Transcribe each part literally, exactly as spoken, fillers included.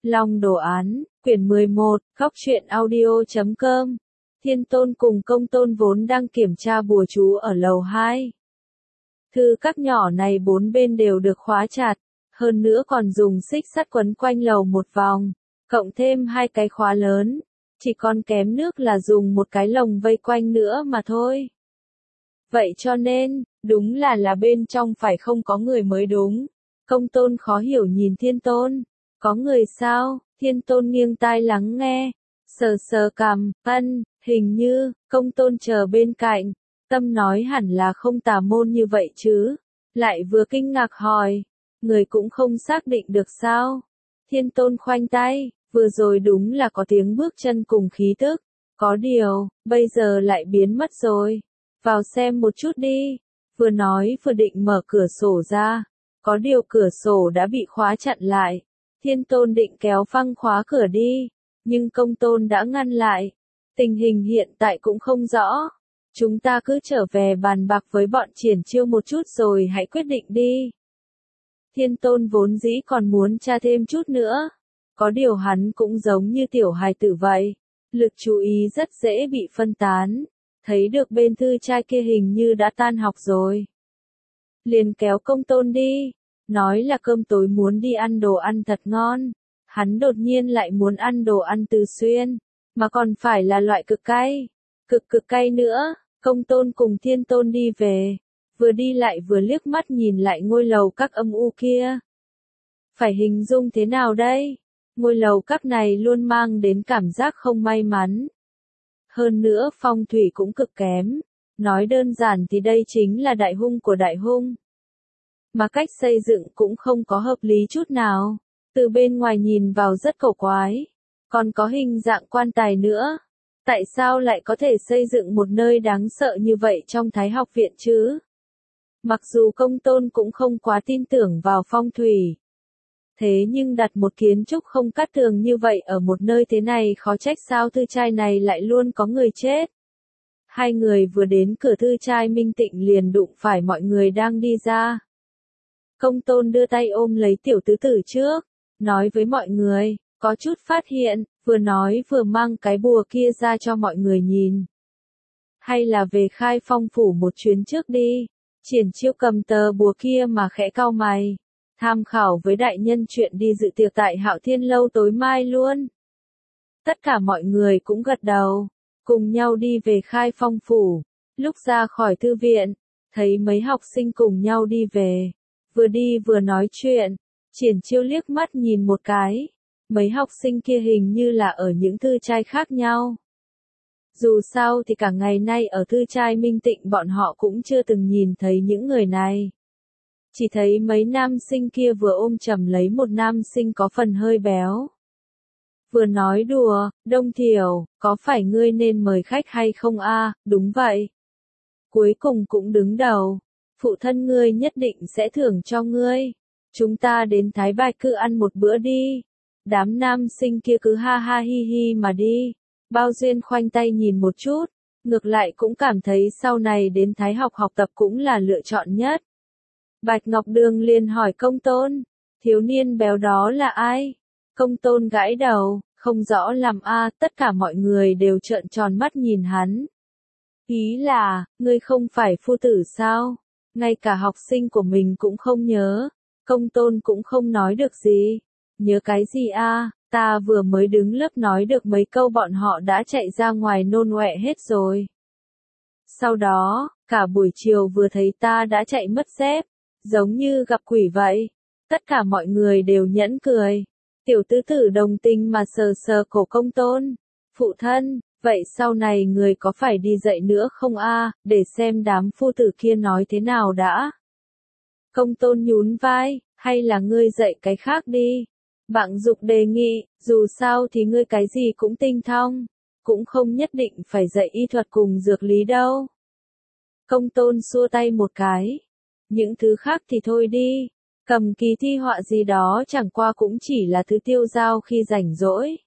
Long đồ án, quyển mười một, góc truyện audio chấm com. Thiên Tôn cùng Công Tôn vốn đang kiểm tra bùa chú ở lầu hai. Thư các nhỏ này bốn bên đều được khóa chặt, hơn nữa còn dùng xích sắt quấn quanh lầu một vòng, cộng thêm hai cái khóa lớn, chỉ còn kém nước là dùng một cái lồng vây quanh nữa mà thôi. Vậy cho nên, đúng là là bên trong phải không có người mới đúng. Công Tôn khó hiểu nhìn Thiên Tôn. Có người sao? Thiên Tôn nghiêng tai lắng nghe. Sờ sờ cằm, ân, hình như, Công Tôn chờ bên cạnh. Tâm nói hẳn là không tà môn như vậy chứ. Lại vừa kinh ngạc hỏi. Người cũng không xác định được sao? Thiên Tôn khoanh tay, vừa rồi đúng là có tiếng bước chân cùng khí tức. Có điều, bây giờ lại biến mất rồi. Vào xem một chút đi. Vừa nói vừa định mở cửa sổ ra. Có điều cửa sổ đã bị khóa chặn lại. Thiên Tôn định kéo phăng khóa cửa đi. Nhưng Công Tôn đã ngăn lại. Tình hình hiện tại cũng không rõ. Chúng ta cứ trở về bàn bạc với bọn Triển Chiêu một chút rồi hãy quyết định đi. Thiên Tôn vốn dĩ còn muốn tra thêm chút nữa. Có điều hắn cũng giống như tiểu hài tử vậy. Lực chú ý rất dễ bị phân tán. Thấy được bên thư trai kia hình như đã tan học rồi. Liền kéo Công Tôn đi. Nói là cơm tối muốn đi ăn đồ ăn thật ngon. Hắn đột nhiên lại muốn ăn đồ ăn Từ Xuyên. Mà còn phải là loại cực cay. Cực cực cay nữa. Công Tôn cùng Thiên Tôn đi về. Vừa đi lại vừa liếc mắt nhìn lại ngôi lầu các âm u kia. Phải hình dung thế nào đây? Ngôi lầu các này luôn mang đến cảm giác không may mắn. Hơn nữa phong thủy cũng cực kém. Nói đơn giản thì đây chính là đại hung của đại hung. Mà cách xây dựng cũng không có hợp lý chút nào. Từ bên ngoài nhìn vào rất cổ quái. Còn có hình dạng quan tài nữa. Tại sao lại có thể xây dựng một nơi đáng sợ như vậy trong Thái học viện chứ? Mặc dù Công Tôn cũng không quá tin tưởng vào phong thủy. Thế nhưng đặt một kiến trúc không cát tường như vậy ở một nơi thế này khó trách sao thư trai này lại luôn có người chết. Hai người vừa đến cửa thư trai Minh Tịnh liền đụng phải mọi người đang đi ra. Công Tôn đưa tay ôm lấy tiểu tứ tử trước, nói với mọi người, có chút phát hiện, vừa nói vừa mang cái bùa kia ra cho mọi người nhìn. Hay là về Khai Phong phủ một chuyến trước đi. Triển Chiêu cầm tờ bùa kia mà khẽ cau mày. Tham khảo với đại nhân chuyện đi dự tiệc tại Hạo Thiên lâu tối mai luôn. Tất cả mọi người cũng gật đầu, cùng nhau đi về Khai Phong phủ. Lúc ra khỏi thư viện, thấy mấy học sinh cùng nhau đi về. Vừa đi vừa nói chuyện, Triển Chiêu liếc mắt nhìn một cái. Mấy học sinh kia hình như là ở những thư trai khác nhau. Dù sao thì cả ngày nay ở thư trai Minh Tịnh bọn họ cũng chưa từng nhìn thấy những người này. Chỉ thấy mấy nam sinh kia vừa ôm chầm lấy một nam sinh có phần hơi béo. Vừa nói đùa, Đông Thiểu, có phải ngươi nên mời khách hay không a? Đúng vậy. Cuối cùng cũng đứng đầu. Phụ thân ngươi nhất định sẽ thưởng cho ngươi. Chúng ta đến Thái Bạch cứ ăn một bữa đi. Đám nam sinh kia cứ ha ha hi hi mà đi. Bao Duyên khoanh tay nhìn một chút. Ngược lại cũng cảm thấy sau này đến Thái học học tập cũng là lựa chọn nhất. Bạch Ngọc Đường liền hỏi Công Tôn. Thiếu niên béo đó là ai? Công Tôn gãi đầu, không rõ làm a. Tất cả mọi người đều trợn tròn mắt nhìn hắn. Ý là, ngươi không phải phu tử sao? Ngay cả học sinh của mình cũng không nhớ. Công Tôn cũng không nói được gì. Nhớ cái gì a? Ta vừa mới đứng lớp nói được mấy câu bọn họ đã chạy ra ngoài nôn ọe hết rồi. Sau đó, cả buổi chiều vừa thấy ta đã chạy mất dép, giống như gặp quỷ vậy. Tất cả mọi người đều nhẫn cười. Tiểu tứ tử đồng tình mà sờ sờ cổ Công Tôn. Phụ thân, vậy sau này người có phải đi dạy nữa không a? Để xem đám phu tử kia nói thế nào đã. Công Tôn nhún vai, hay là ngươi dạy cái khác đi. Bạng Dục đề nghị, dù sao thì ngươi cái gì cũng tinh thông, cũng không nhất định phải dạy y thuật cùng dược lý đâu. Công Tôn xua tay một cái. Những thứ khác thì thôi đi, cầm kỳ thi họa gì đó chẳng qua cũng chỉ là thứ tiêu dao khi rảnh rỗi.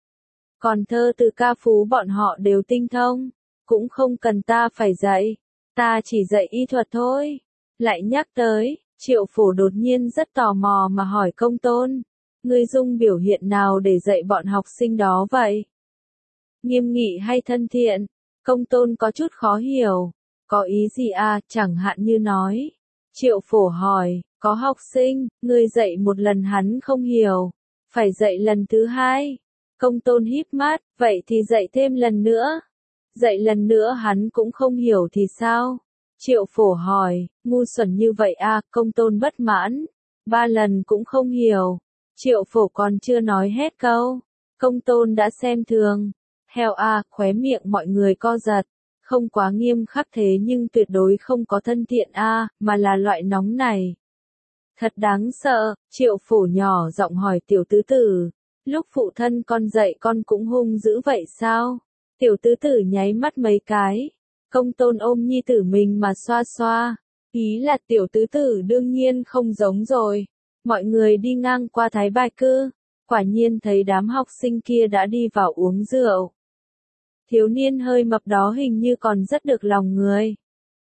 Còn thơ từ ca phú bọn họ đều tinh thông, cũng không cần ta phải dạy, ta chỉ dạy y thuật thôi. Lại nhắc tới, Triệu Phổ đột nhiên rất tò mò mà hỏi Công Tôn. Ngươi dùng biểu hiện nào để dạy bọn học sinh đó vậy? Nghiêm nghị hay thân thiện? Công tôn có chút khó hiểu. Có ý gì à, chẳng hạn như nói. Triệu Phổ hỏi, có học sinh, ngươi dạy một lần hắn không hiểu. Phải dạy lần thứ hai. Công tôn híp mắt, vậy thì dạy thêm lần nữa. Dạy lần nữa hắn cũng không hiểu thì sao? Triệu Phổ hỏi, ngu xuẩn như vậy à, công tôn bất mãn. Ba lần cũng không hiểu. Triệu Phổ còn chưa nói hết câu. Công tôn đã xem thường. Heo à, khóe miệng mọi người co giật. Không quá nghiêm khắc thế nhưng tuyệt đối không có thân thiện a, mà là loại nóng này. Thật đáng sợ, Triệu Phổ nhỏ giọng hỏi tiểu tứ tử. Lúc phụ thân con dạy con cũng hung dữ vậy sao? Tiểu tứ tử nháy mắt mấy cái. Công tôn ôm nhi tử mình mà xoa xoa. Ý là tiểu tứ tử đương nhiên không giống rồi. Mọi người đi ngang qua Thái Bài Cư. Quả nhiên thấy đám học sinh kia đã đi vào uống rượu. Thiếu niên hơi mập đó hình như còn rất được lòng người.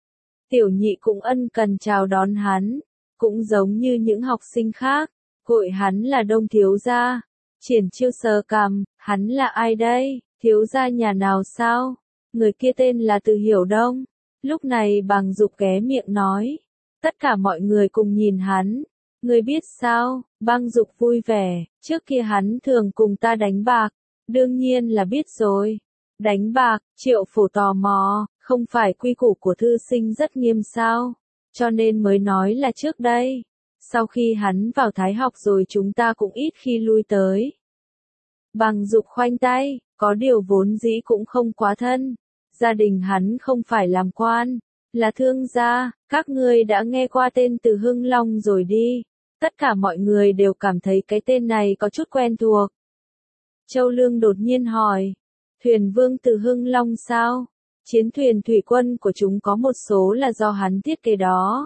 Tiểu nhị cũng ân cần chào đón hắn. Cũng giống như những học sinh khác. Gọi hắn là Đông thiếu gia. Triển Chiêu sờ cằm, hắn là ai đây? Thiếu gia nhà nào sao? Người kia tên là Từ Hiểu Đông. Lúc này Bàng Dục ghé miệng nói. Tất cả mọi người cùng nhìn hắn. Người biết sao? Bàng Dục vui vẻ. Trước kia hắn thường cùng ta đánh bạc. Đương nhiên là biết rồi. Đánh bạc, Triệu Phổ tò mò. Không phải quy củ của thư sinh rất nghiêm sao? Cho nên mới nói là trước đây. Sau khi hắn vào Thái học rồi chúng ta cũng ít khi lui tới. Bàng Dục khoanh tay, có điều vốn dĩ cũng không quá thân. Gia đình hắn không phải làm quan, là thương gia, các ngươi đã nghe qua tên Từ Hưng Long rồi đi. Tất cả mọi người đều cảm thấy cái tên này có chút quen thuộc. Châu Lương đột nhiên hỏi, thuyền vương Từ Hưng Long sao? Chiến thuyền thủy quân của chúng có một số là do hắn thiết kế đó.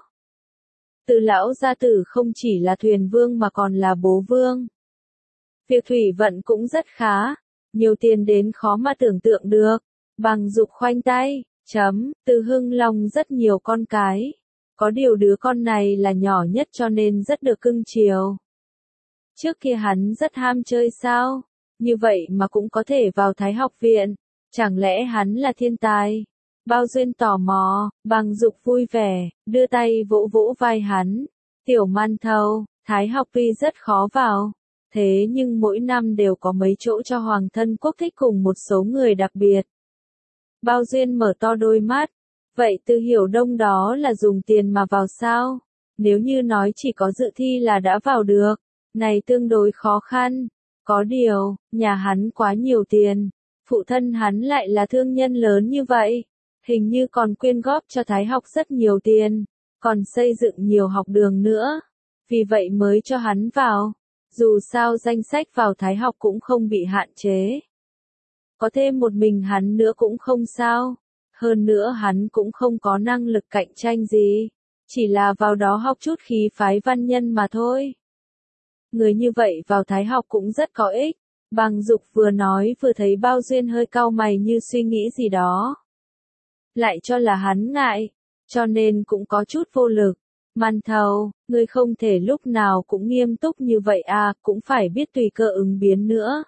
Từ lão gia tử không chỉ là thuyền vương mà còn là bố vương. Việc thủy vận cũng rất khá, nhiều tiền đến khó mà tưởng tượng được. Bàng Dục khoanh tay, chấm, Từ Hưng Long rất nhiều con cái. Có điều đứa con này là nhỏ nhất cho nên rất được cưng chiều. Trước kia hắn rất ham chơi sao? Như vậy mà cũng có thể vào Thái học viện. Chẳng lẽ hắn là thiên tài? Bao Duyên tò mò, Bàng Dục vui vẻ, đưa tay vỗ vỗ vai hắn. Tiểu Man Thâu, Thái học tuy rất khó vào. Thế nhưng mỗi năm đều có mấy chỗ cho hoàng thân quốc thích cùng một số người đặc biệt. Bao Duyên mở to đôi mắt. Vậy Từ Hiểu Đông đó là dùng tiền mà vào sao? Nếu như nói chỉ có dự thi là đã vào được, này tương đối khó khăn. Có điều, nhà hắn quá nhiều tiền. Phụ thân hắn lại là thương nhân lớn như vậy. Hình như còn quyên góp cho Thái học rất nhiều tiền. Còn xây dựng nhiều học đường nữa. Vì vậy mới cho hắn vào. Dù sao danh sách vào Thái học cũng không bị hạn chế. Có thêm một mình hắn nữa cũng không sao. Hơn nữa hắn cũng không có năng lực cạnh tranh gì. Chỉ là vào đó học chút khí phái văn nhân mà thôi. Người như vậy vào Thái học cũng rất có ích. Bàng Dục vừa nói vừa thấy Bao Duyên hơi cau mày như suy nghĩ gì đó. Lại cho là hắn ngại. Cho nên cũng có chút vô lực. Man Thâu, ngươi không thể lúc nào cũng nghiêm túc như vậy à, cũng phải biết tùy cơ ứng biến nữa.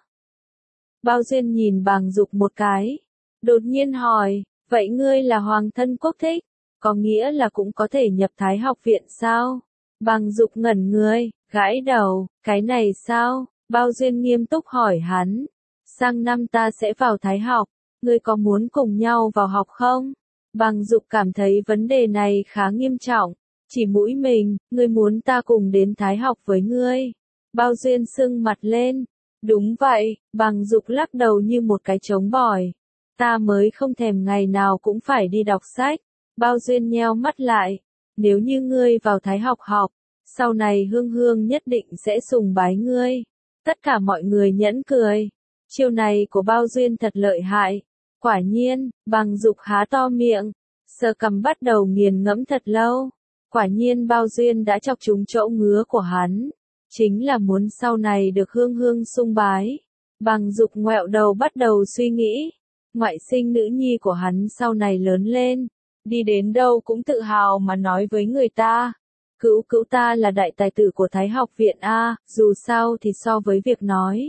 Bao Duyên nhìn Bàng Dục một cái. Đột nhiên hỏi, vậy ngươi là hoàng thân quốc thích, có nghĩa là cũng có thể nhập Thái học viện sao? Bàng Dục ngẩn người, gãi đầu, cái này sao? Bao Duyên nghiêm túc hỏi hắn. Sang năm ta sẽ vào Thái học, ngươi có muốn cùng nhau vào học không? Bàng Dục cảm thấy vấn đề này khá nghiêm trọng. Chỉ mũi mình, ngươi muốn ta cùng đến Thái học với ngươi. Bao Duyên sưng mặt lên. Đúng vậy, Bàng Dục lắc đầu như một cái trống bỏi. Ta mới không thèm ngày nào cũng phải đi đọc sách. Bao Duyên nheo mắt lại. Nếu như ngươi vào Thái học học, sau này Hương Hương nhất định sẽ sùng bái ngươi. Tất cả mọi người nhẫn cười. Chiêu này của Bao Duyên thật lợi hại. Quả nhiên, Bàng Dục há to miệng. Sờ cằm bắt đầu nghiền ngẫm thật lâu. Quả nhiên Bao Duyên đã chọc trúng chỗ ngứa của hắn. Chính là muốn sau này được Hương Hương sung bái. Bàng Dục ngoẹo đầu bắt đầu suy nghĩ. Ngoại sinh nữ nhi của hắn sau này lớn lên. Đi đến đâu cũng tự hào mà nói với người ta. Cữu cữu ta là đại tài tử của Thái học viện a, dù sao thì so với việc nói.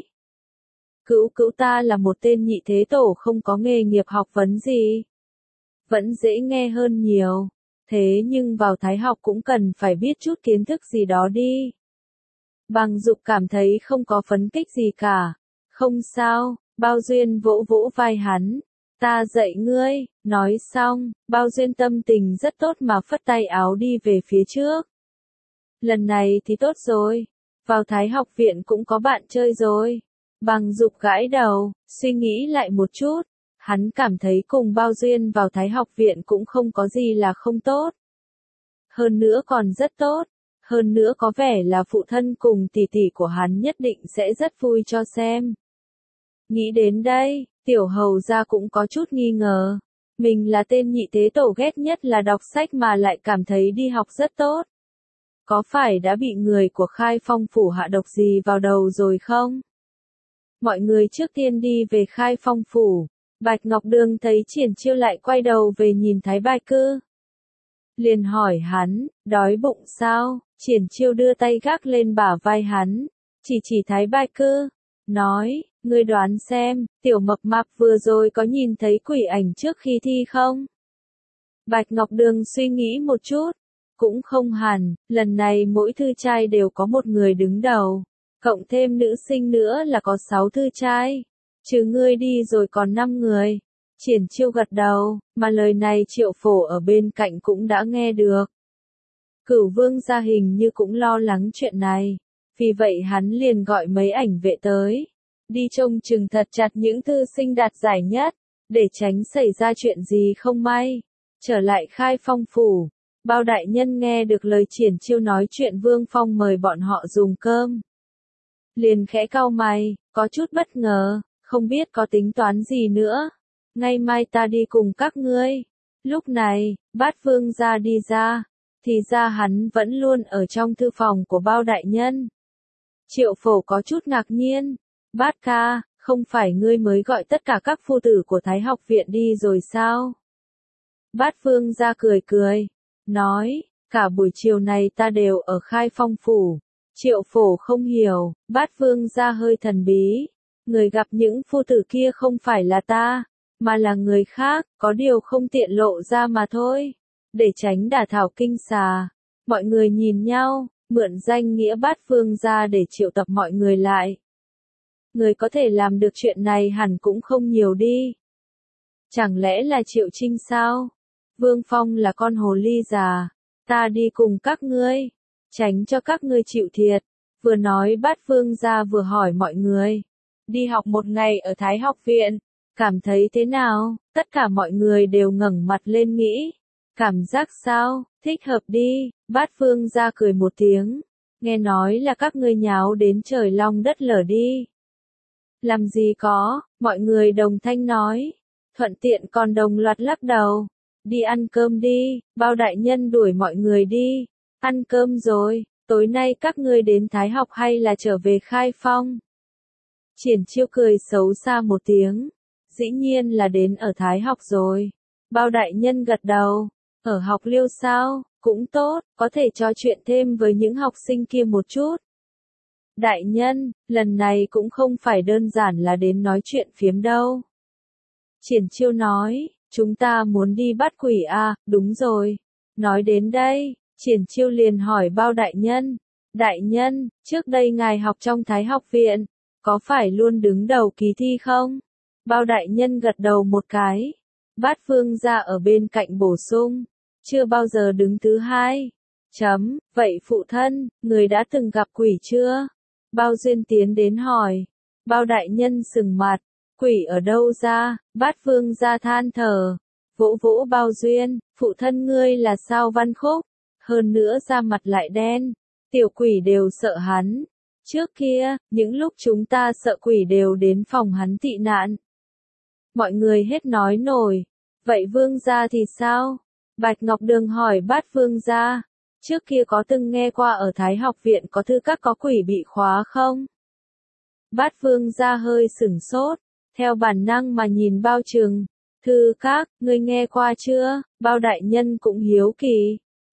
Cữu cữu ta là một tên nhị thế tổ không có nghề nghiệp học vấn gì. Vẫn dễ nghe hơn nhiều. Thế nhưng vào Thái học cũng cần phải biết chút kiến thức gì đó đi. Bằng Dục cảm thấy không có phấn kích gì cả. Không sao, Bao Duyên vỗ vỗ vai hắn. Ta dạy ngươi, nói xong, Bao Duyên tâm tình rất tốt mà phất tay áo đi về phía trước. Lần này thì tốt rồi, vào Thái học viện cũng có bạn chơi rồi. Bằng Dục gãi đầu, suy nghĩ lại một chút. Hắn cảm thấy cùng Bao Duyên vào Thái học viện cũng không có gì là không tốt. Hơn nữa còn rất tốt. Hơn nữa có vẻ là phụ thân cùng tỷ tỷ của hắn nhất định sẽ rất vui cho xem. Nghĩ đến đây, Tiểu Hầu gia cũng có chút nghi ngờ. Mình là tên nhị thế tổ ghét nhất là đọc sách mà lại cảm thấy đi học rất tốt. Có phải đã bị người của Khai Phong phủ hạ độc gì vào đầu rồi không? Mọi người trước tiên đi về Khai Phong phủ. Bạch Ngọc Đường thấy Triển Chiêu lại quay đầu về nhìn Thái Bạch Cư. Liền hỏi hắn, đói bụng sao? Triển Chiêu đưa tay gác lên bả vai hắn, chỉ chỉ Thái Bạch Cư, nói, ngươi đoán xem, tiểu mập mạp vừa rồi có nhìn thấy quỷ ảnh trước khi thi không? Bạch Ngọc Đường suy nghĩ một chút, cũng không hẳn, lần này mỗi thư trai đều có một người đứng đầu, cộng thêm nữ sinh nữa là có sáu thư trai, trừ ngươi đi rồi còn năm người. Triển Chiêu gật đầu, mà lời này Triệu Phổ ở bên cạnh cũng đã nghe được. Cửu Vương gia hình như cũng lo lắng chuyện này, vì vậy hắn liền gọi mấy ảnh vệ tới, đi trông chừng thật chặt những thư sinh đạt giải nhất, để tránh xảy ra chuyện gì không may. Trở lại Khai Phong phủ, Bao đại nhân nghe được lời Triển Chiêu nói chuyện Vương Phong mời bọn họ dùng cơm. Liền khẽ cau mày, có chút bất ngờ, không biết có tính toán gì nữa. Ngày mai ta đi cùng các ngươi. Lúc này, Bát Vương gia đi ra, thì ra hắn vẫn luôn ở trong thư phòng của Bao đại nhân. Triệu Phổ có chút ngạc nhiên, Bát ca, không phải ngươi mới gọi tất cả các phu tử của Thái học viện đi rồi sao? Bát Vương gia cười cười, nói, cả buổi chiều này ta đều ở Khai Phong phủ. Triệu Phổ không hiểu, Bát Vương gia hơi thần bí, người gặp những phu tử kia không phải là ta, mà là người khác, có điều không tiện lộ ra mà thôi, để tránh đả thảo kinh xà. Mọi người nhìn nhau, mượn danh nghĩa Bát Vương gia để triệu tập mọi người lại. Người có thể làm được chuyện này hẳn cũng không nhiều đi. Chẳng lẽ là Triệu Trinh sao? Vương Phong là con hồ ly già, ta đi cùng các ngươi, tránh cho các ngươi chịu thiệt. Vừa nói Bát Vương gia vừa hỏi mọi người, đi học một ngày ở Thái học viện, cảm thấy thế nào? Tất cả mọi người đều ngẩng mặt lên nghĩ, cảm giác sao, thích hợp đi. Bát Vương gia cười một tiếng, nghe nói là các ngươi nháo đến trời long đất lở đi. Làm gì có, mọi người đồng thanh nói, thuận tiện còn đồng loạt lắc đầu. Đi ăn cơm đi, Bao đại nhân đuổi mọi người đi. Ăn cơm rồi, tối nay các ngươi đến Thái học hay là trở về Khai Phong? Triển Chiêu cười xấu xa một tiếng, dĩ nhiên là đến ở Thái học rồi. Bao đại nhân gật đầu, ở học Liêu sao, cũng tốt, có thể trò chuyện thêm với những học sinh kia một chút. Đại nhân, lần này cũng không phải đơn giản là đến nói chuyện phiếm đâu. Triển Chiêu nói, chúng ta muốn đi bắt quỷ à, đúng rồi. Nói đến đây, Triển Chiêu liền hỏi Bao đại nhân, đại nhân, trước đây ngài học trong Thái học viện, có phải luôn đứng đầu kỳ thi không? Bao đại nhân gật đầu một cái. Bát Vương gia ở bên cạnh bổ sung, chưa bao giờ đứng thứ hai. Chấm, vậy phụ thân, người đã từng gặp quỷ chưa? Bao Duyên tiến đến hỏi. Bao đại nhân sừng mặt, quỷ ở đâu ra? Bát Vương gia than thở, vỗ vỗ Bao Duyên, phụ thân ngươi là sao Văn Khúc, hơn nữa da mặt lại đen, tiểu quỷ đều sợ hắn. Trước kia, những lúc chúng ta sợ quỷ đều đến phòng hắn tị nạn. Mọi người hết nói nổi. Vậy Vương gia thì sao? Bạch Ngọc Đường hỏi Bát Vương gia, trước kia có từng nghe qua ở Thái học viện có thư các có quỷ bị khóa không? Bát Vương gia hơi sửng sốt, theo bản năng mà nhìn Bao Trừng. Thư các, ngươi nghe qua chưa? Bao đại nhân cũng hiếu kỳ.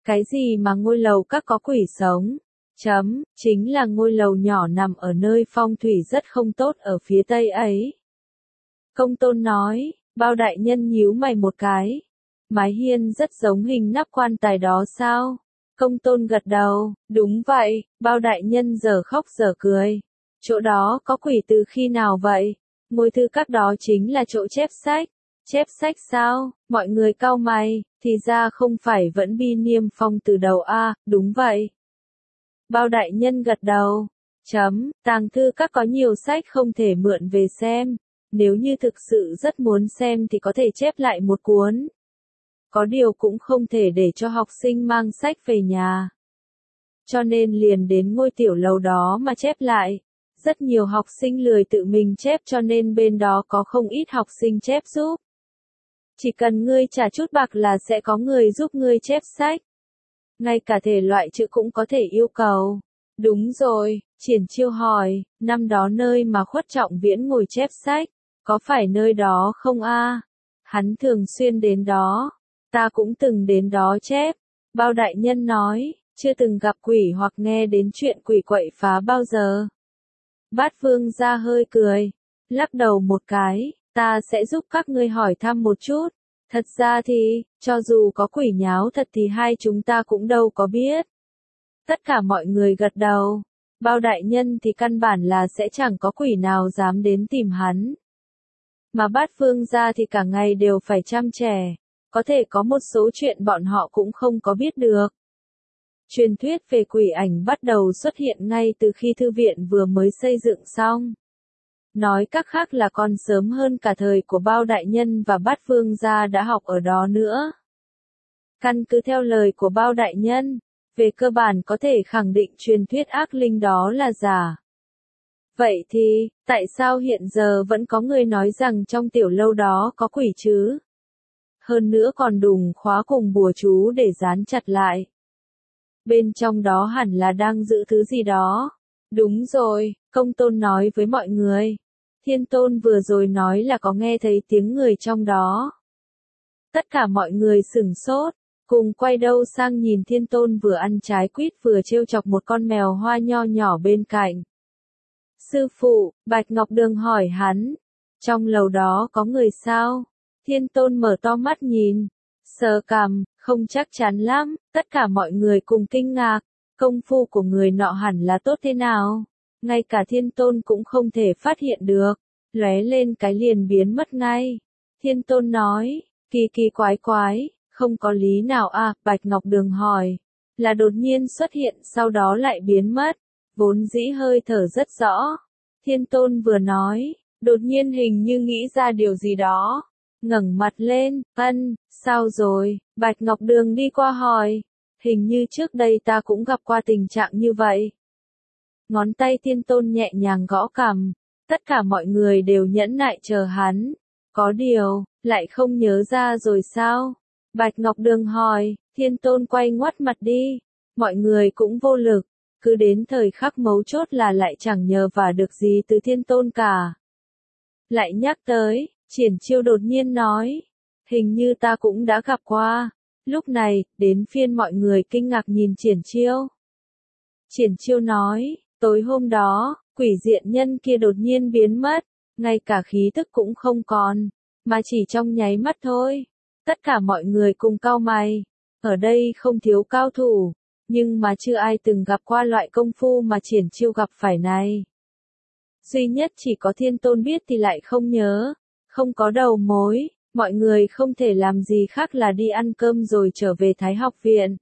Cái gì mà ngôi lầu các có quỷ sống? Chấm, chính là ngôi lầu nhỏ nằm ở nơi phong thủy rất không tốt ở phía tây ấy. Công tôn nói, Bao đại nhân nhíu mày một cái. Mái hiên rất giống hình nắp quan tài đó sao? Công tôn gật đầu, đúng vậy, Bao đại nhân giờ khóc giờ cười. Chỗ đó có quỷ từ khi nào vậy? Ngôi thư các đó chính là chỗ chép sách. Chép sách sao? Mọi người cau mày, thì ra không phải vẫn bi niêm phong từ đầu a, đúng vậy. Bao đại nhân gật đầu. Chấm, tàng thư các có nhiều sách không thể mượn về xem. Nếu như thực sự rất muốn xem thì có thể chép lại một cuốn. Có điều cũng không thể để cho học sinh mang sách về nhà. Cho nên liền đến ngôi tiểu lầu đó mà chép lại. Rất nhiều học sinh lười tự mình chép cho nên bên đó có không ít học sinh chép giúp. Chỉ cần ngươi trả chút bạc là sẽ có người giúp ngươi chép sách. Ngay cả thể loại chữ cũng có thể yêu cầu. Đúng rồi, Triển Chiêu hỏi, năm đó nơi mà Khuất Trọng Viễn ngồi chép sách, có phải nơi đó không a? Hắn thường xuyên đến đó. Ta cũng từng đến đó chép. Bao đại nhân nói, chưa từng gặp quỷ hoặc nghe đến chuyện quỷ quậy phá bao giờ. Bát Vương ra hơi cười, lắc đầu một cái, ta sẽ giúp các ngươi hỏi thăm một chút. Thật ra thì, cho dù có quỷ nháo thật thì hai chúng ta cũng đâu có biết. Tất cả mọi người gật đầu. Bao đại nhân thì căn bản là sẽ chẳng có quỷ nào dám đến tìm hắn. Mà Bát Vương gia thì cả ngày đều phải chăm trẻ. Có thể có một số chuyện bọn họ cũng không có biết được. Truyền thuyết về quỷ ảnh bắt đầu xuất hiện ngay từ khi thư viện vừa mới xây dựng xong. Nói cách khác là còn sớm hơn cả thời của Bao đại nhân và Bát Vương gia đã học ở đó nữa. Căn cứ theo lời của Bao đại nhân, về cơ bản có thể khẳng định truyền thuyết ác linh đó là giả. Vậy thì, tại sao hiện giờ vẫn có người nói rằng trong tiểu lâu đó có quỷ chứ? Hơn nữa còn đùng khóa cùng bùa chú để dán chặt lại. Bên trong đó hẳn là đang giữ thứ gì đó. Đúng rồi, Công tôn nói với mọi người. Thiên tôn vừa rồi nói là có nghe thấy tiếng người trong đó. Tất cả mọi người sửng sốt, cùng quay đầu sang nhìn thiên tôn vừa ăn trái quýt vừa trêu chọc một con mèo hoa nho nhỏ bên cạnh. Sư phụ, Bạch Ngọc Đường hỏi hắn, trong lầu đó có người sao? Thiên tôn mở to mắt nhìn, sờ cằm, không chắc chắn lắm, tất cả mọi người cùng kinh ngạc, công phu của người nọ hẳn là tốt thế nào? Ngay cả thiên tôn cũng không thể phát hiện được, lóe lên cái liền biến mất ngay. Thiên tôn nói, kỳ kỳ quái quái, không có lý nào à, Bạch Ngọc Đường hỏi, là đột nhiên xuất hiện sau đó lại biến mất, vốn dĩ hơi thở rất rõ. Thiên tôn vừa nói, đột nhiên hình như nghĩ ra điều gì đó, ngẩng mặt lên, ân, sao rồi, Bạch Ngọc Đường đi qua hỏi, hình như trước đây ta cũng gặp qua tình trạng như vậy. Ngón tay thiên tôn nhẹ nhàng gõ cằm, tất cả mọi người đều nhẫn nại chờ hắn, có điều, lại không nhớ ra rồi sao? Bạch Ngọc Đường hỏi, thiên tôn quay ngoắt mặt đi, mọi người cũng vô lực, cứ đến thời khắc mấu chốt là lại chẳng nhờ vả được gì từ thiên tôn cả. Lại nhắc tới, Triển Chiêu đột nhiên nói, hình như ta cũng đã gặp qua. Lúc này, đến phiên mọi người kinh ngạc nhìn Triển Chiêu. Triển Chiêu nói, tối hôm đó, quỷ diện nhân kia đột nhiên biến mất, ngay cả khí tức cũng không còn, mà chỉ trong nháy mắt thôi. Tất cả mọi người cùng cau mày, ở đây không thiếu cao thủ, nhưng mà chưa ai từng gặp qua loại công phu mà Triển Chiêu gặp phải này. Duy nhất chỉ có thiên tôn biết thì lại không nhớ, không có đầu mối, mọi người không thể làm gì khác là đi ăn cơm rồi trở về Thái học viện.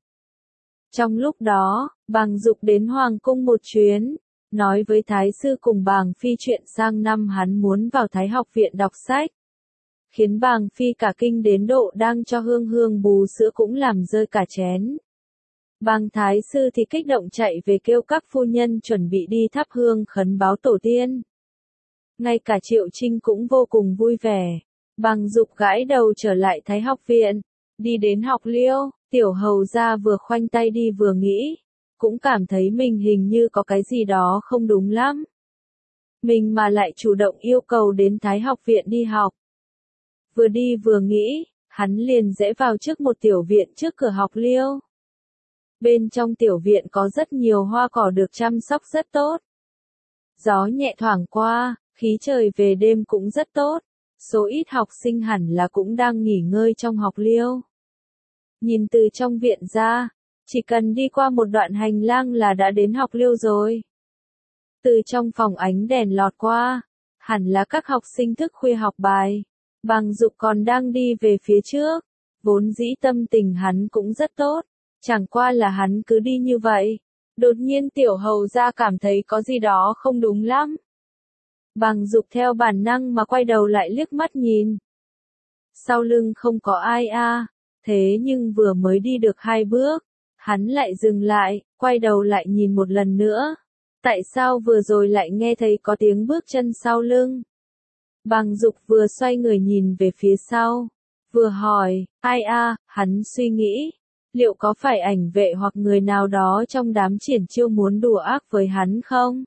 Trong lúc đó, Bàng Dục đến Hoàng cung một chuyến, nói với Thái sư cùng Bàng Phi chuyện sang năm hắn muốn vào Thái học viện đọc sách. Khiến Bàng Phi cả kinh đến độ đang cho Hương Hương bú sữa cũng làm rơi cả chén. Bàng Thái sư thì kích động chạy về kêu các phu nhân chuẩn bị đi thắp hương khấn báo tổ tiên. Ngay cả Triệu Trinh cũng vô cùng vui vẻ. Bàng Dục gãi đầu trở lại Thái học viện, đi đến học liêu, tiểu hầu gia vừa khoanh tay đi vừa nghĩ, cũng cảm thấy mình hình như có cái gì đó không đúng lắm. Mình mà lại chủ động yêu cầu đến Thái học viện đi học. Vừa đi vừa nghĩ, hắn liền rẽ vào trước một tiểu viện trước cửa học liêu. Bên trong tiểu viện có rất nhiều hoa cỏ được chăm sóc rất tốt. Gió nhẹ thoảng qua, khí trời về đêm cũng rất tốt. Số ít học sinh hẳn là cũng đang nghỉ ngơi trong học liêu. Nhìn từ trong viện ra, chỉ cần đi qua một đoạn hành lang là đã đến học liêu rồi. Từ trong phòng ánh đèn lọt qua, hẳn là các học sinh thức khuya học bài. Bằng Dục còn đang đi về phía trước, vốn dĩ tâm tình hắn cũng rất tốt, chẳng qua là hắn cứ đi như vậy. Đột nhiên tiểu hầu ra cảm thấy có gì đó không đúng lắm. Bằng Dục theo bản năng mà quay đầu lại liếc mắt nhìn. Sau lưng không có ai a, thế nhưng vừa mới đi được hai bước, hắn lại dừng lại, quay đầu lại nhìn một lần nữa. Tại sao vừa rồi lại nghe thấy có tiếng bước chân sau lưng? Bằng Dục vừa xoay người nhìn về phía sau, vừa hỏi, ai a, hắn suy nghĩ, liệu có phải ảnh vệ hoặc người nào đó trong đám triển chiêu muốn đùa ác với hắn không?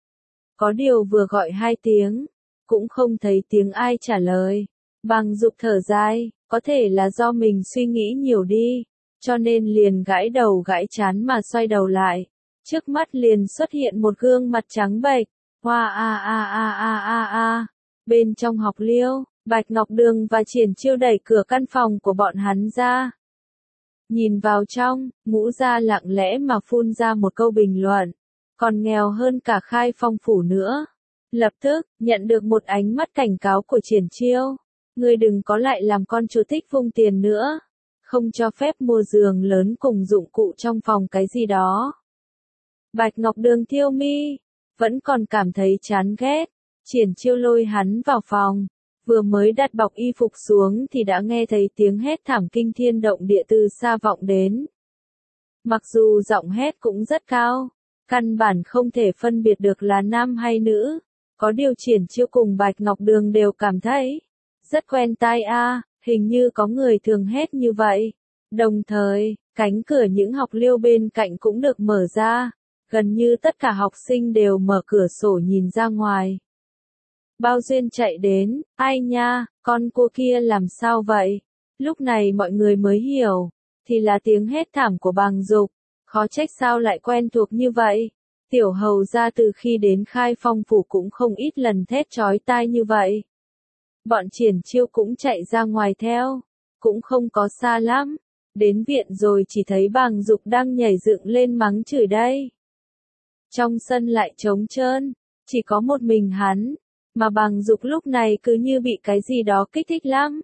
Có điều vừa gọi hai tiếng, cũng không thấy tiếng ai trả lời. Bằng Dục thở dài, có thể là do mình suy nghĩ nhiều đi, cho nên liền gãi đầu gãi chán mà xoay đầu lại. Trước mắt liền xuất hiện một gương mặt trắng bệch. Hoa a a a a a a. Bên trong học liêu, Bạch Ngọc Đường và Triển Chiêu đẩy cửa căn phòng của bọn hắn ra. Nhìn vào trong, Ngũ Gia lặng lẽ mà phun ra một câu bình luận. Còn nghèo hơn cả Khai Phong phủ nữa. Lập tức, nhận được một ánh mắt cảnh cáo của Triển Chiêu. Ngươi đừng có lại làm con chúa thích vung tiền nữa. Không cho phép mua giường lớn cùng dụng cụ trong phòng cái gì đó. Bạch Ngọc Đường thiêu mi, vẫn còn cảm thấy chán ghét. Triển Chiêu lôi hắn vào phòng. Vừa mới đặt bọc y phục xuống thì đã nghe thấy tiếng hét thảm kinh thiên động địa từ xa vọng đến. Mặc dù giọng hét cũng rất cao, căn bản không thể phân biệt được là nam hay nữ. Có điều Triển Chiêu cùng Bạch Ngọc Đường đều cảm thấy rất quen tai a, hình như có người thường hét như vậy. Đồng thời, cánh cửa những học liêu bên cạnh cũng được mở ra, gần như tất cả học sinh đều mở cửa sổ nhìn ra ngoài. Bao Duyên chạy đến, ai nha, con cô kia làm sao vậy? Lúc này mọi người mới hiểu, thì là tiếng hét thảm của Bằng Dục, khó trách sao lại quen thuộc như vậy. Tiểu hầu ra từ khi đến Khai Phong phủ cũng không ít lần thét chói tai như vậy. Bọn Triển Chiêu cũng chạy ra ngoài theo, cũng không có xa lắm. Đến viện rồi chỉ thấy Bằng Dục đang nhảy dựng lên mắng chửi đây. Trong sân lại trống trơn, chỉ có một mình hắn, mà Bằng Dục lúc này cứ như bị cái gì đó kích thích lắm.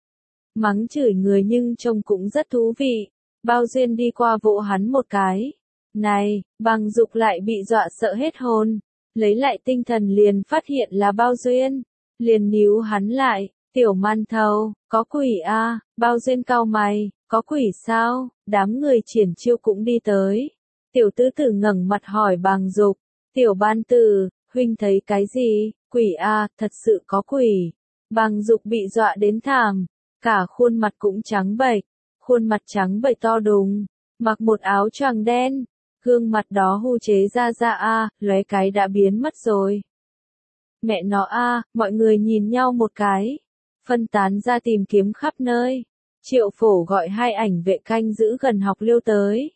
Mắng chửi người nhưng trông cũng rất thú vị. Bao Duyên đi qua vỗ hắn một cái. Này, Bằng Dục lại bị dọa sợ hết hồn, lấy lại tinh thần liền phát hiện là Bao Duyên, liền níu hắn lại. Tiểu man thầu, có quỷ a, à? Bao Duyên cau mày, có quỷ sao? Đám người Triển Chiêu cũng đi tới. Tiểu tứ tử ngẩng mặt hỏi Bằng Dục, tiểu ban tử, huynh thấy cái gì? Quỷ a, à, thật sự có quỷ. Bằng Dục bị dọa đến thảm, cả khuôn mặt cũng trắng bệch, khuôn mặt trắng bệch to đùng, mặc một áo choàng đen, gương mặt đó hu chế ra ra a, à, lóe cái đã biến mất rồi. Mẹ nó a, à, mọi người nhìn nhau một cái, phân tán ra tìm kiếm khắp nơi. Triệu Phổ gọi hai ảnh vệ canh giữ gần học liêu tới.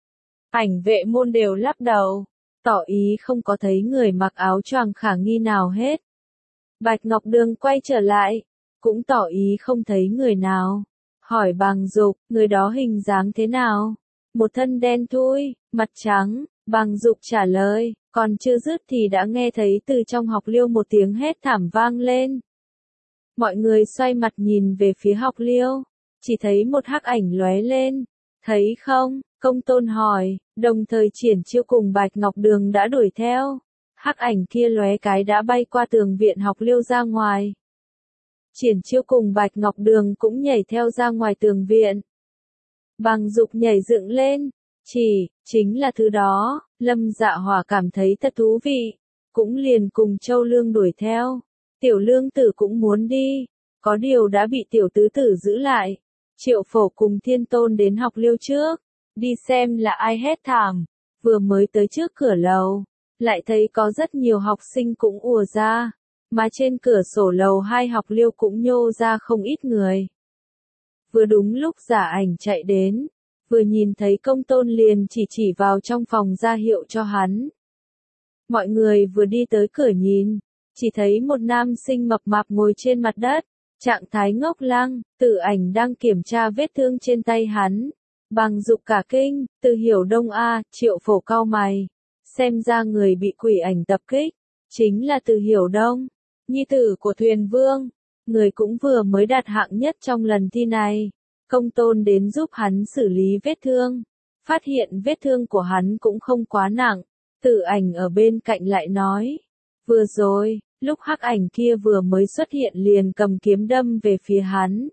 Ảnh vệ môn đều lắc đầu, tỏ ý không có thấy người mặc áo choàng khả nghi nào hết. Bạch Ngọc Đường quay trở lại, cũng tỏ ý không thấy người nào. Hỏi Bằng Dục, người đó hình dáng thế nào? Một thân đen thui, mặt trắng. Bằng Dục trả lời, còn chưa dứt thì đã nghe thấy từ trong học liêu một tiếng hét thảm vang lên. Mọi người xoay mặt nhìn về phía học liêu, chỉ thấy một hắc ảnh lóe lên. Thấy không? Công Tôn hỏi, đồng thời Triển Chiêu cùng Bạch Ngọc Đường đã đuổi theo. Hắc ảnh kia lóe cái đã bay qua tường viện học liêu ra ngoài. Triển Chiêu cùng Bạch Ngọc Đường cũng nhảy theo ra ngoài tường viện. Bằng Dục nhảy dựng lên, chỉ, chính là thứ đó. Lâm Dạ Hỏa cảm thấy thật thú vị, cũng liền cùng Châu Lương đuổi theo. Tiểu Lương Tử cũng muốn đi, có điều đã bị tiểu tứ tử giữ lại. Triệu Phổ cùng Thiên Tôn đến học liêu trước, đi xem là ai hét thảm. Vừa mới tới trước cửa lầu, lại thấy có rất nhiều học sinh cũng ùa ra, mà trên cửa sổ lầu hai học liêu cũng nhô ra không ít người. Vừa đúng lúc Giả Ảnh chạy đến, vừa nhìn thấy Công Tôn liền chỉ chỉ vào trong phòng ra hiệu cho hắn. Mọi người vừa đi tới cửa nhìn, chỉ thấy một nam sinh mập mạp ngồi trên mặt đất, trạng thái ngốc lăng, Tử Ảnh đang kiểm tra vết thương trên tay hắn. Bằng Dục cả kinh, Từ Hiểu Đông a, Triệu Phổ cau mày, xem ra người bị quỷ ảnh tập kích, chính là Từ Hiểu Đông, nhi tử của Thuyền Vương, người cũng vừa mới đạt hạng nhất trong lần thi này. Công Tôn đến giúp hắn xử lý vết thương, phát hiện vết thương của hắn cũng không quá nặng. Tử Ảnh ở bên cạnh lại nói, vừa rồi, lúc hắc ảnh kia vừa mới xuất hiện liền cầm kiếm đâm về phía hắn.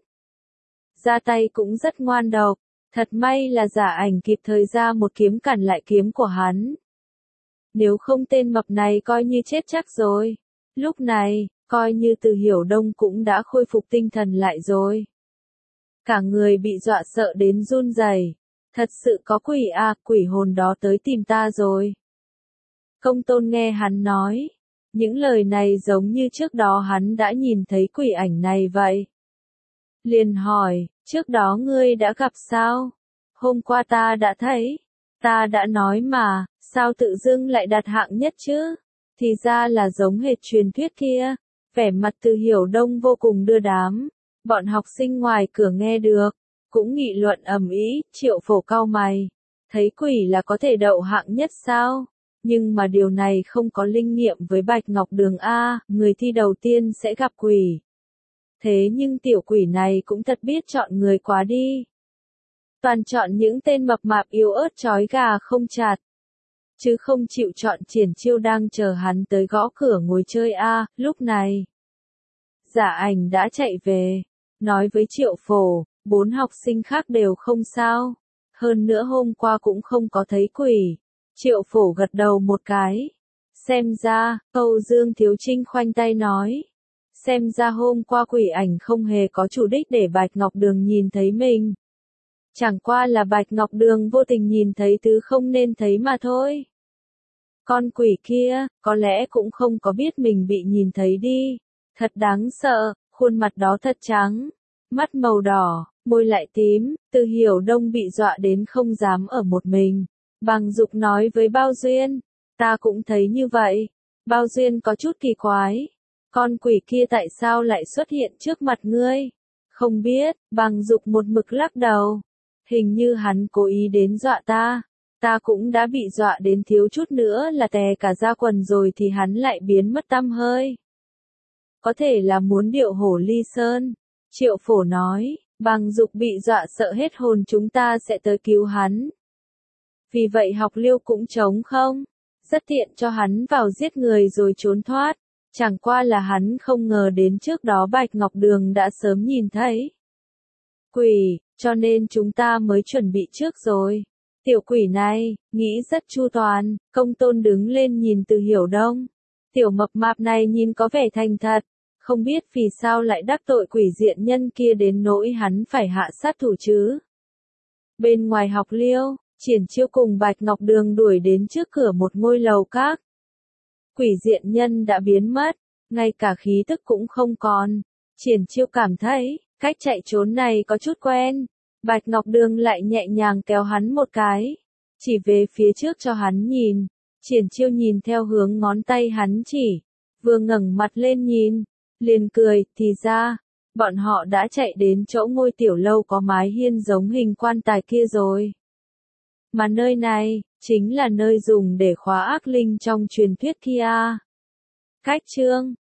Ra tay cũng rất ngoan độc, thật may là Giả Ảnh kịp thời ra một kiếm cản lại kiếm của hắn. Nếu không tên mập này coi như chết chắc rồi. Lúc này, coi như Từ Hiểu Đông cũng đã khôi phục tinh thần lại rồi. Cả người bị dọa sợ đến run rẩy. Thật sự có quỷ à, quỷ hồn đó tới tìm ta rồi. Công Tôn nghe hắn nói, những lời này giống như trước đó hắn đã nhìn thấy quỷ ảnh này vậy. Liền hỏi, trước đó ngươi đã gặp sao? Hôm qua ta đã thấy, ta đã nói mà, sao tự dưng lại đạt hạng nhất chứ? Thì ra là giống hệt truyền thuyết kia. Vẻ mặt Từ Hiểu Đông vô cùng đưa đám. Bọn học sinh ngoài cửa nghe được, cũng nghị luận ầm ĩ. Triệu Phổ cau mày, thấy quỷ là có thể đậu hạng nhất sao? Nhưng mà điều này không có linh nghiệm với Bạch Ngọc Đường a, người thi đầu tiên sẽ gặp quỷ. Thế nhưng tiểu quỷ này cũng thật biết chọn người quá đi. Toàn chọn những tên mập mạp yếu ớt chói gà không chặt, chứ không chịu chọn Triển Chiêu đang chờ hắn tới gõ cửa ngồi chơi a. Lúc này, Giả Ảnh đã chạy về, nói với Triệu Phổ, bốn học sinh khác đều không sao, hơn nữa hôm qua cũng không có thấy quỷ. Triệu Phổ gật đầu một cái. Xem ra, Âu Dương Thiếu Trinh khoanh tay nói, xem ra hôm qua quỷ ảnh không hề có chủ đích để Bạch Ngọc Đường nhìn thấy mình. Chẳng qua là Bạch Ngọc Đường vô tình nhìn thấy thứ không nên thấy mà thôi. Con quỷ kia, có lẽ cũng không có biết mình bị nhìn thấy đi. Thật đáng sợ, khuôn mặt đó thật trắng, mắt màu đỏ, môi lại tím. Từ Hiểu Đông bị dọa đến không dám ở một mình. Bằng Dục nói với Bao Duyên, ta cũng thấy như vậy. Bao Duyên có chút kỳ quái, con quỷ kia tại sao lại xuất hiện trước mặt ngươi? Không biết. Bằng Dục một mực lắc đầu, hình như hắn cố ý đến dọa ta. Ta cũng đã bị dọa đến thiếu chút nữa là tè cả da quần rồi thì hắn lại biến mất tăm hơi. Có thể là muốn điệu hổ ly sơn. Triệu Phổ nói, Bằng Dục bị dọa sợ hết hồn, chúng ta sẽ tới cứu hắn. Vì vậy học Liêu cũng trống không, rất tiện cho hắn vào giết người rồi trốn thoát. Chẳng qua là hắn không ngờ đến trước đó Bạch Ngọc Đường đã sớm nhìn thấy quỷ, cho nên chúng ta mới chuẩn bị trước rồi. Tiểu quỷ này, nghĩ rất chu toàn. Công Tôn đứng lên nhìn Từ Hiểu Đông. Tiểu mập mạp này nhìn có vẻ thành thật, không biết vì sao lại đắc tội quỷ diện nhân kia đến nỗi hắn phải hạ sát thủ chứ. Bên ngoài học Liêu, Triển Chiêu cùng Bạch Ngọc Đường đuổi đến trước cửa một ngôi lầu các. Quỷ diện nhân đã biến mất, ngay cả khí tức cũng không còn. Triển Chiêu cảm thấy, cách chạy trốn này có chút quen. Bạch Ngọc Đường lại nhẹ nhàng kéo hắn một cái, chỉ về phía trước cho hắn nhìn. Triển Chiêu nhìn theo hướng ngón tay hắn chỉ, vừa ngẩng mặt lên nhìn, liền cười. Thì ra, bọn họ đã chạy đến chỗ ngôi tiểu lâu có mái hiên giống hình quan tài kia rồi. Mà nơi này, chính là nơi dùng để khóa ác linh trong truyền thuyết kia. Cách chương